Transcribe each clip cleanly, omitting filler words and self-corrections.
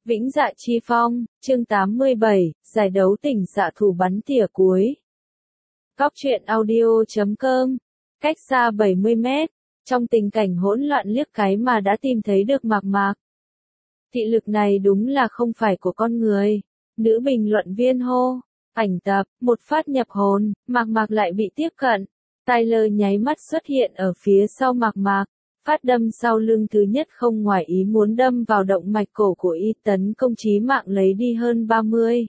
Vĩnh Dạ Chi Phong, chương 87, giải đấu tỉnh xạ thủ bắn tỉa cuối. Góc truyện audio.com, cách xa 70 mét, trong tình cảnh hỗn loạn liếc cái mà đã tìm thấy được Mạc Mạc. Thị lực này đúng là không phải của con người. Nữ bình luận viên hô, ảnh tập, một phát nhập hồn, Mạc Mạc lại bị tiếp cận. Tyler nháy mắt xuất hiện ở phía sau Mạc Mạc. Phát đâm sau lưng thứ nhất không ngoài ý muốn đâm vào động mạch cổ của y, tấn công chí mạng lấy đi hơn 30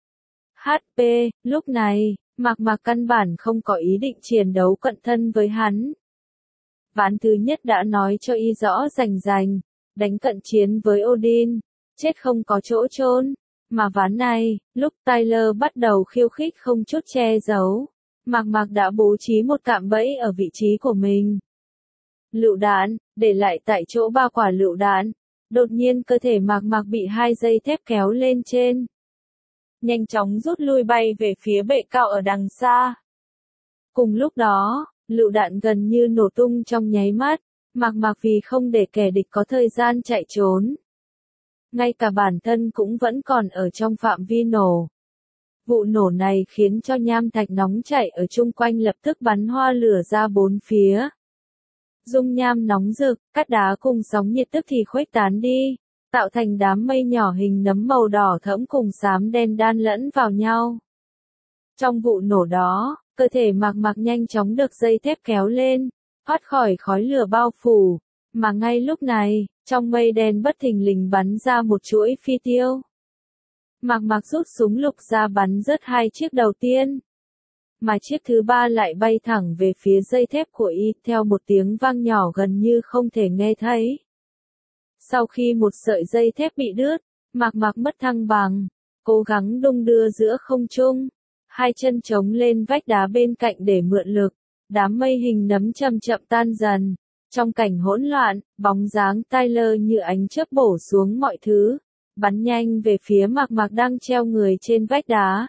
HP. Lúc này, Mạc Mạc căn bản không có ý định chiến đấu cận thân với hắn. Ván thứ nhất đã nói cho y rõ rành rành, đánh cận chiến với Odin, chết không có chỗ chôn. Mà ván này, lúc Tyler bắt đầu khiêu khích không chút che giấu, Mạc Mạc đã bố trí một cạm bẫy ở vị trí của mình. Lựu đạn, để lại tại chỗ 3 quả lựu đạn. Đột nhiên cơ thể Mạc Mạc bị 2 dây thép kéo lên trên. Nhanh chóng rút lui bay về phía bệ cao ở đằng xa. Cùng lúc đó, lựu đạn gần như nổ tung trong nháy mắt. Mạc Mạc vì không để kẻ địch có thời gian chạy trốn. Ngay cả bản thân cũng vẫn còn ở trong phạm vi nổ. Vụ nổ này khiến cho nham thạch nóng chảy ở chung quanh lập tức bắn hoa lửa ra bốn phía. Dung nham nóng rực, cát đá cùng sóng nhiệt tức thì khuếch tán đi, tạo thành đám mây nhỏ hình nấm màu đỏ thẫm cùng xám đen đan lẫn vào nhau. Trong vụ nổ đó, cơ thể Mạc Mạc nhanh chóng được dây thép kéo lên, thoát khỏi khói lửa bao phủ, mà ngay lúc này, trong mây đen bất thình lình bắn ra một chuỗi phi tiêu. Mạc Mạc rút súng lục ra bắn rớt 2 chiếc đầu tiên. Mà chiếc thứ 3 lại bay thẳng về phía dây thép của y theo một tiếng vang nhỏ gần như không thể nghe thấy. Sau khi một sợi dây thép bị đứt, Mạc Mạc mất thăng bằng, cố gắng đung đưa giữa không trung, 2 chân chống lên vách đá bên cạnh để mượn lực, đám mây hình nấm chậm chậm tan dần. Trong cảnh hỗn loạn, bóng dáng Tyler như ánh chớp bổ xuống mọi thứ, bắn nhanh về phía Mạc Mạc đang treo người trên vách đá.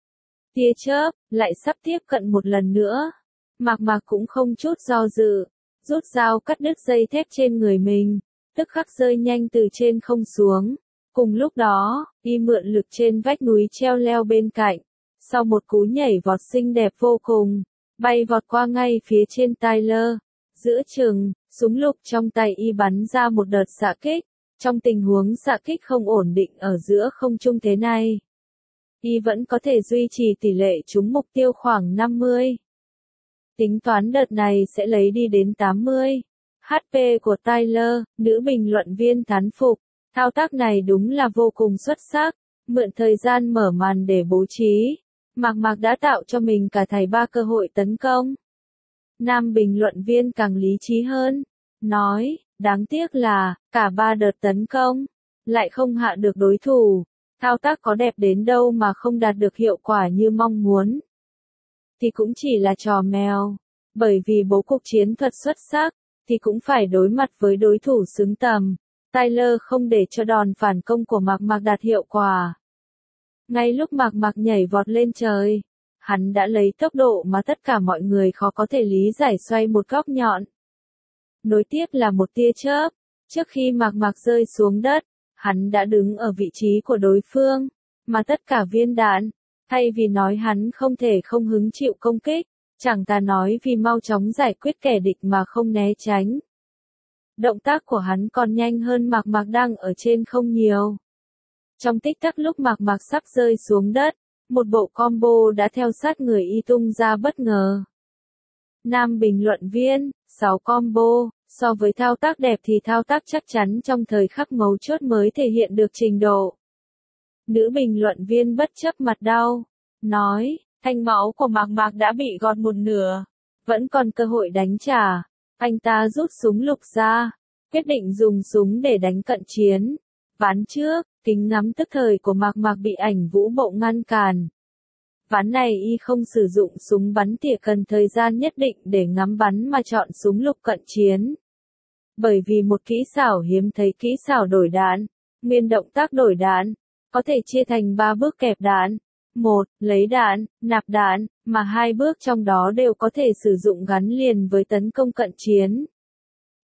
Tia chớp, lại sắp tiếp cận một lần nữa. Mạc Mạc cũng không chút do dự, rút dao cắt đứt dây thép trên người mình, tức khắc rơi nhanh từ trên không xuống. Cùng lúc đó, y mượn lực trên vách núi treo leo bên cạnh, sau một cú nhảy vọt xinh đẹp vô cùng, bay vọt qua ngay phía trên Tyler. Giữa chừng, súng lục trong tay y bắn ra một đợt xạ kích. Trong tình huống xạ kích không ổn định ở giữa không trung thế này, y vẫn có thể duy trì tỷ lệ trúng mục tiêu khoảng 50. Tính toán đợt này sẽ lấy đi đến 80 HP của Tyler, nữ bình luận viên thán phục. Thao tác này đúng là vô cùng xuất sắc, mượn thời gian mở màn để bố trí. Mạc Mạc đã tạo cho mình cả thảy 3 cơ hội tấn công. Nam bình luận viên càng lý trí hơn, nói, đáng tiếc là, cả 3 đợt tấn công, lại không hạ được đối thủ. Thao tác có đẹp đến đâu mà không đạt được hiệu quả như mong muốn, thì cũng chỉ là trò mèo. Bởi vì bố cục chiến thuật xuất sắc, thì cũng phải đối mặt với đối thủ xứng tầm. Tyler không để cho đòn phản công của Mạc Mạc đạt hiệu quả. Ngay lúc Mạc Mạc nhảy vọt lên trời, hắn đã lấy tốc độ mà tất cả mọi người khó có thể lý giải xoay một góc nhọn. Nối tiếp là một tia chớp, trước khi Mạc Mạc rơi xuống đất, hắn đã đứng ở vị trí của đối phương, mà tất cả viên đạn, thay vì nói hắn không thể không hứng chịu công kích, chẳng ta nói vì mau chóng giải quyết kẻ địch mà không né tránh. Động tác của hắn còn nhanh hơn Mạc Mạc đang ở trên không nhiều. Trong tích tắc lúc Mạc Mạc sắp rơi xuống đất, một bộ combo đã theo sát người y tung ra bất ngờ. Nam bình luận viên, 6 combo, so với thao tác đẹp thì thao tác chắc chắn trong thời khắc mấu chốt mới thể hiện được trình độ. Nữ bình luận viên bất chấp mặt đau, nói, thanh máu của Mạc Mạc đã bị gọt một nửa, vẫn còn cơ hội đánh trả. Anh ta rút súng lục ra, quyết định dùng súng để đánh cận chiến. Ván trước, kính ngắm tức thời của Mạc Mạc bị ảnh vũ bộ ngăn cản. Ván này y không sử dụng súng bắn tỉa cần thời gian nhất định để ngắm bắn mà chọn súng lục cận chiến. Bởi vì một kỹ xảo hiếm thấy kỹ xảo đổi đạn, nguyên động tác đổi đạn, có thể chia thành 3 bước kẹp đạn. 1. Lấy đạn, nạp đạn, mà 2 bước trong đó đều có thể sử dụng gắn liền với tấn công cận chiến.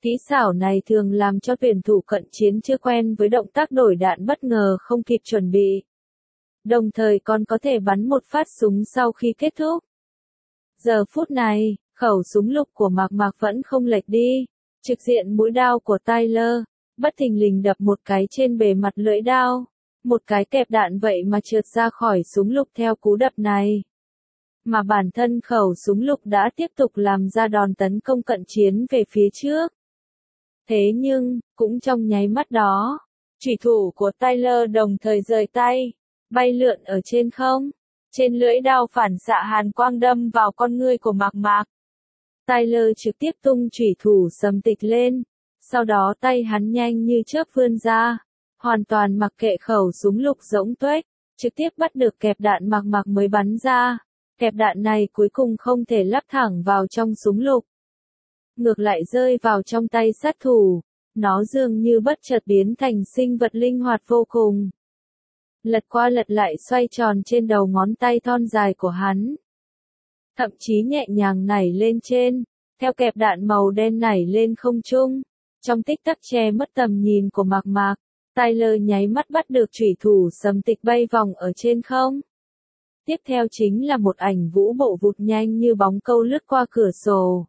Kỹ xảo này thường làm cho tuyển thủ cận chiến chưa quen với động tác đổi đạn bất ngờ không kịp chuẩn bị. Đồng thời còn có thể bắn một phát súng sau khi kết thúc. Giờ phút này, khẩu súng lục của Mạc Mạc vẫn không lệch đi. Trực diện mũi đao của Tyler, bất thình lình đập một cái trên bề mặt lưỡi đao. Một cái kẹp đạn vậy mà trượt ra khỏi súng lục theo cú đập này. Mà bản thân khẩu súng lục đã tiếp tục làm ra đòn tấn công cận chiến về phía trước. Thế nhưng, cũng trong nháy mắt đó, chủy thủ của Tyler đồng thời rời tay, bay lượn ở trên không. Trên lưỡi đao phản xạ hàn quang đâm vào con ngươi của Mạc Mạc. Tyler trực tiếp tung chủy thủ sầm tịch lên, sau đó tay hắn nhanh như chớp vươn ra, hoàn toàn mặc kệ khẩu súng lục rỗng tuếch, trực tiếp bắt được kẹp đạn Mạc Mạc mới bắn ra. Kẹp đạn này cuối cùng không thể lắp thẳng vào trong súng lục, ngược lại rơi vào trong tay sát thủ, nó dường như bất chợt biến thành sinh vật linh hoạt vô cùng. Lật qua lật lại xoay tròn trên đầu ngón tay thon dài của hắn. Thậm chí nhẹ nhàng nảy lên trên, theo kẹp đạn màu đen nảy lên không trung. Trong tích tắc che mất tầm nhìn của Mạc Mạc, Tyler nháy mắt bắt được chủy thủ sầm tịch bay vòng ở trên không. Tiếp theo chính là một ảnh vũ bộ vụt nhanh như bóng câu lướt qua cửa sổ.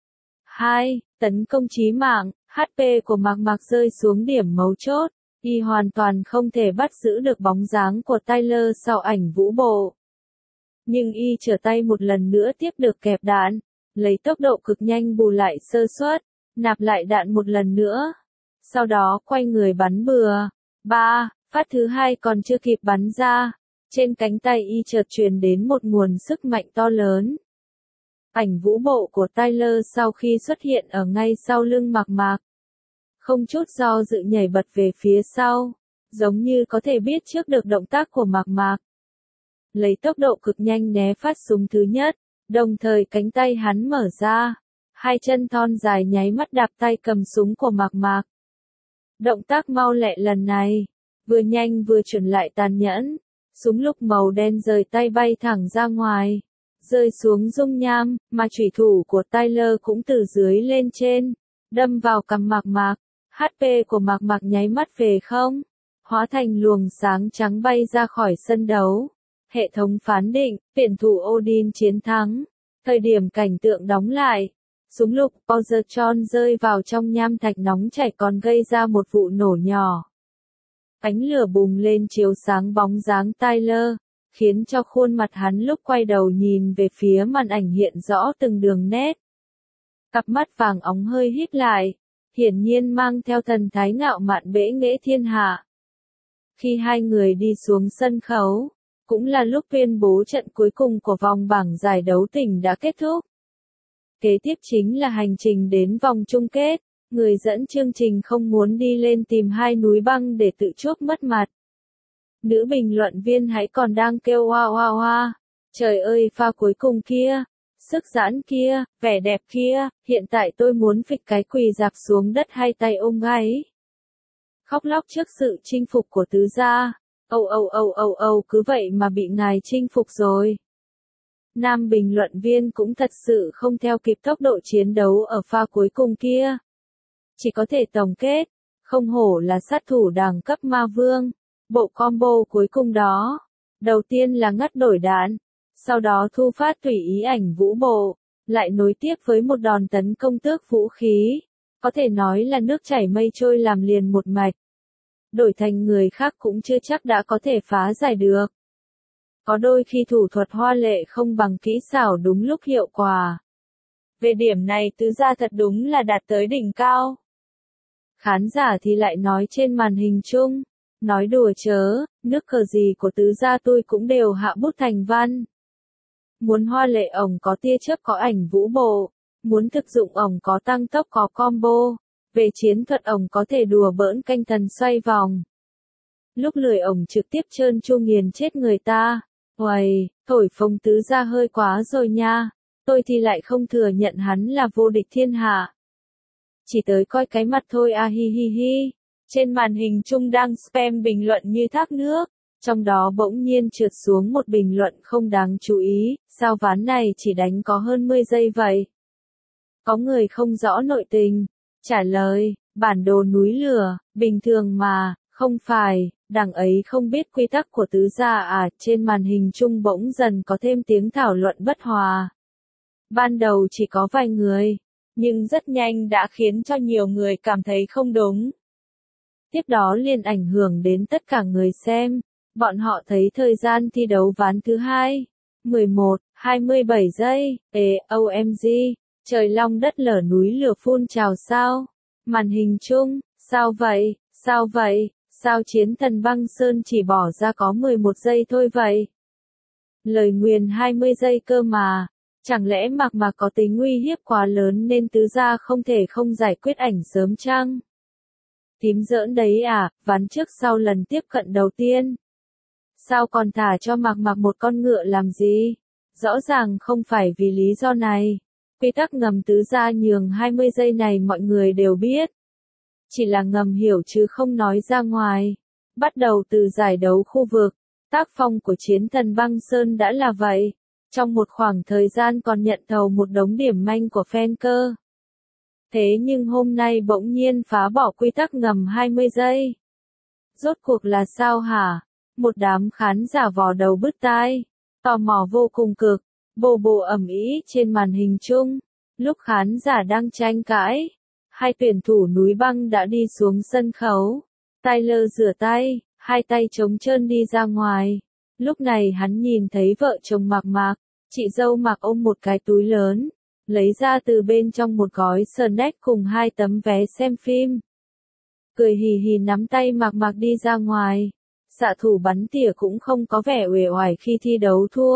2. Tấn công chí mạng, HP của Mạc Mạc rơi xuống điểm mấu chốt. Y hoàn toàn không thể bắt giữ được bóng dáng của Tyler sau ảnh vũ bộ. Nhưng Y trở tay một lần nữa tiếp được kẹp đạn, lấy tốc độ cực nhanh bù lại sơ suất, nạp lại đạn một lần nữa. Sau đó quay người bắn bừa. 3. Phát thứ hai còn chưa kịp bắn ra. Trên cánh tay Y chợt truyền đến một nguồn sức mạnh to lớn. Ảnh vũ bộ của Tyler sau khi xuất hiện ở ngay sau lưng Mạc Mạc, không chút do dự nhảy bật về phía sau, giống như có thể biết trước được động tác của Mạc Mạc. Lấy tốc độ cực nhanh né phát súng thứ nhất, đồng thời cánh tay hắn mở ra, hai chân thon dài nháy mắt đạp tay cầm súng của Mạc Mạc. Động tác mau lẹ lần này, vừa nhanh vừa chuẩn lại tàn nhẫn, súng lục màu đen rời tay bay thẳng ra ngoài, rơi xuống dung nham, mà chủy thủ của Tyler cũng từ dưới lên trên, đâm vào cằm Mạc Mạc. HP của Mạc Mạc nháy mắt về không, hóa thành luồng sáng trắng bay ra khỏi sân đấu. Hệ thống phán định, tuyển thủ Odin chiến thắng. Thời điểm cảnh tượng đóng lại, súng lục Powertron rơi vào trong nham thạch nóng chảy còn gây ra một vụ nổ nhỏ. Ánh lửa bùng lên chiếu sáng bóng dáng Tyler, khiến cho khuôn mặt hắn lúc quay đầu nhìn về phía màn ảnh hiện rõ từng đường nét. Cặp mắt vàng óng hơi híp lại, hiển nhiên mang theo thần thái ngạo mạn bẽ nghễ thiên hạ. Khi hai người đi xuống sân khấu, cũng là lúc tuyên bố trận cuối cùng của vòng bảng giải đấu tỉnh đã kết thúc. Kế tiếp chính là hành trình đến vòng chung kết, người dẫn chương trình không muốn đi lên tìm hai núi băng để tự chuốc mất mặt. Nữ bình luận viên hãy còn đang kêu oa oa oa, trời ơi pha cuối cùng kia, sức giãn kia, vẻ đẹp kia, hiện tại tôi muốn phịch cái quỳ dạp xuống đất hai tay ôm gáy. Khóc lóc trước sự chinh phục của tứ gia, âu cứ vậy mà bị ngài chinh phục rồi. Nam bình luận viên cũng thật sự không theo kịp tốc độ chiến đấu ở pha cuối cùng kia. Chỉ có thể tổng kết, không hổ là sát thủ đẳng cấp ma vương. Bộ combo cuối cùng đó, đầu tiên là ngắt đổi đạn, sau đó thu phát tùy ý ảnh vũ bộ, lại nối tiếp với một đòn tấn công tước vũ khí, có thể nói là nước chảy mây trôi làm liền một mạch. Đổi thành người khác cũng chưa chắc đã có thể phá giải được. Có đôi khi thủ thuật hoa lệ không bằng kỹ xảo đúng lúc hiệu quả. Về điểm này tứ gia thật đúng là đạt tới đỉnh cao. Khán giả thì lại nói trên màn hình chung. Nói đùa chớ, nước cờ gì của tứ gia tôi cũng đều hạ bút thành văn. Muốn hoa lệ ổng có tia chớp có ảnh vũ bộ, muốn thực dụng ổng có tăng tốc có combo, về chiến thuật ổng có thể đùa bỡn canh thần xoay vòng. Lúc lười ổng trực tiếp trơn tru nghiền chết người ta. Uầy, thổi phồng tứ gia hơi quá rồi nha, tôi thì lại không thừa nhận hắn là vô địch thiên hạ. Chỉ tới coi cái mặt thôi a hi hi hi. Trên màn hình chung đang spam bình luận như thác nước, trong đó bỗng nhiên trượt xuống một bình luận không đáng chú ý, sao ván này chỉ đánh có hơn 10 giây vậy? Có người không rõ nội tình, Trả lời, bản đồ núi lửa, bình thường mà, không phải, đằng ấy không biết quy tắc của tứ gia à, trên màn hình chung bỗng dần có thêm tiếng thảo luận bất hòa. Ban đầu chỉ có vài người, nhưng rất nhanh đã khiến cho nhiều người cảm thấy không đúng. Tiếp đó liền ảnh hưởng đến tất cả người xem, bọn họ thấy thời gian thi đấu ván thứ hai, 11:27 giây, OMG, trời long đất lở núi lửa phun trào sao? Màn hình chung, sao vậy, sao vậy, sao chiến thần băng sơn chỉ bỏ ra có 11 giây thôi vậy? Lời nguyền 20 giây cơ mà, chẳng lẽ Mạc Mạc có tính nguy hiếp quá lớn nên tứ gia không thể không giải quyết ảnh sớm chăng? Tím giỡn đấy à, ván trước sau lần tiếp cận đầu tiên. Sao còn thả cho Mạc Mạc một con ngựa làm gì? Rõ ràng không phải vì lý do này. Quy tắc ngầm tứ gia nhường 20 giây này mọi người đều biết. Chỉ là ngầm hiểu chứ không nói ra ngoài. Bắt đầu từ giải đấu khu vực, tác phong của chiến thần băng sơn đã là vậy. Trong một khoảng thời gian còn nhận thầu một đống điểm manh của fan cơ. Thế nhưng hôm nay bỗng nhiên phá bỏ quy tắc ngầm 20 giây. Rốt cuộc là sao hả? Một đám khán giả vò đầu bứt tai, tò mò vô cùng cực, bồ bồ ầm ĩ trên màn hình chung. Lúc khán giả đang tranh cãi, hai tuyển thủ núi băng đã đi xuống sân khấu. Tyler rửa tay, hai tay trống trơn đi ra ngoài. Lúc này hắn nhìn thấy vợ chồng Mạc Mạc, chị dâu Mạc ôm một cái túi lớn, lấy ra từ bên trong một gói snack cùng hai tấm vé xem phim. Cười hì hì nắm tay Mạc Mạc đi ra ngoài. Xạ thủ bắn tỉa cũng không có vẻ uể oải khi thi đấu thua.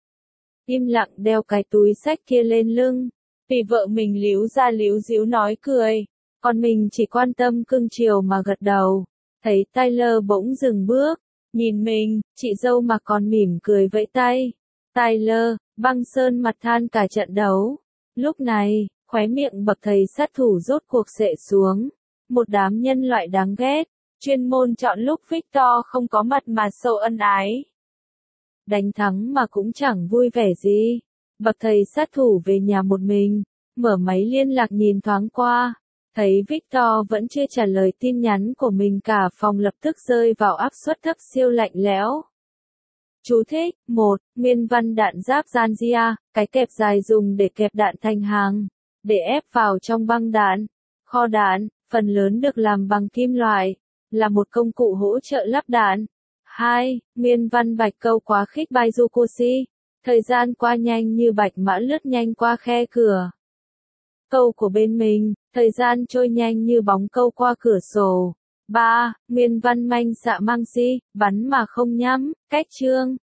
Im lặng đeo cái túi xách kia lên lưng. Vì vợ mình líu ra líu díu nói cười. Còn mình chỉ quan tâm cưng chiều mà gật đầu. Thấy Tyler bỗng dừng bước. Nhìn mình, chị dâu mà còn mỉm cười vẫy tay. Tyler, băng sơn mặt than cả trận đấu. Lúc này, khóe miệng bậc thầy sát thủ rốt cuộc xệ xuống. Một đám nhân loại đáng ghét. Chuyên môn chọn lúc Victor không có mặt mà sâu ân ái. Đánh thắng mà cũng chẳng vui vẻ gì. Bậc thầy sát thủ về nhà một mình, mở máy liên lạc nhìn thoáng qua. Thấy Victor vẫn chưa trả lời tin nhắn của mình, cả phòng lập tức rơi vào áp suất thấp siêu lạnh lẽo. Chú thích: 1. Nguyên văn đạn giáp Zangia, cái kẹp dài dùng để kẹp đạn thành hàng, để ép vào trong băng đạn. Kho đạn, phần lớn được làm bằng kim loại, là một công cụ hỗ trợ lắp đạn. 2. Nguyên văn bạch câu quá khích Baizukoshi. Thời gian qua nhanh như bạch mã lướt nhanh qua khe cửa. Câu của bên mình, thời gian trôi nhanh như bóng câu qua cửa sổ. 3. Nguyên văn manh xạ mang si, bắn mà không nhắm, cách chương.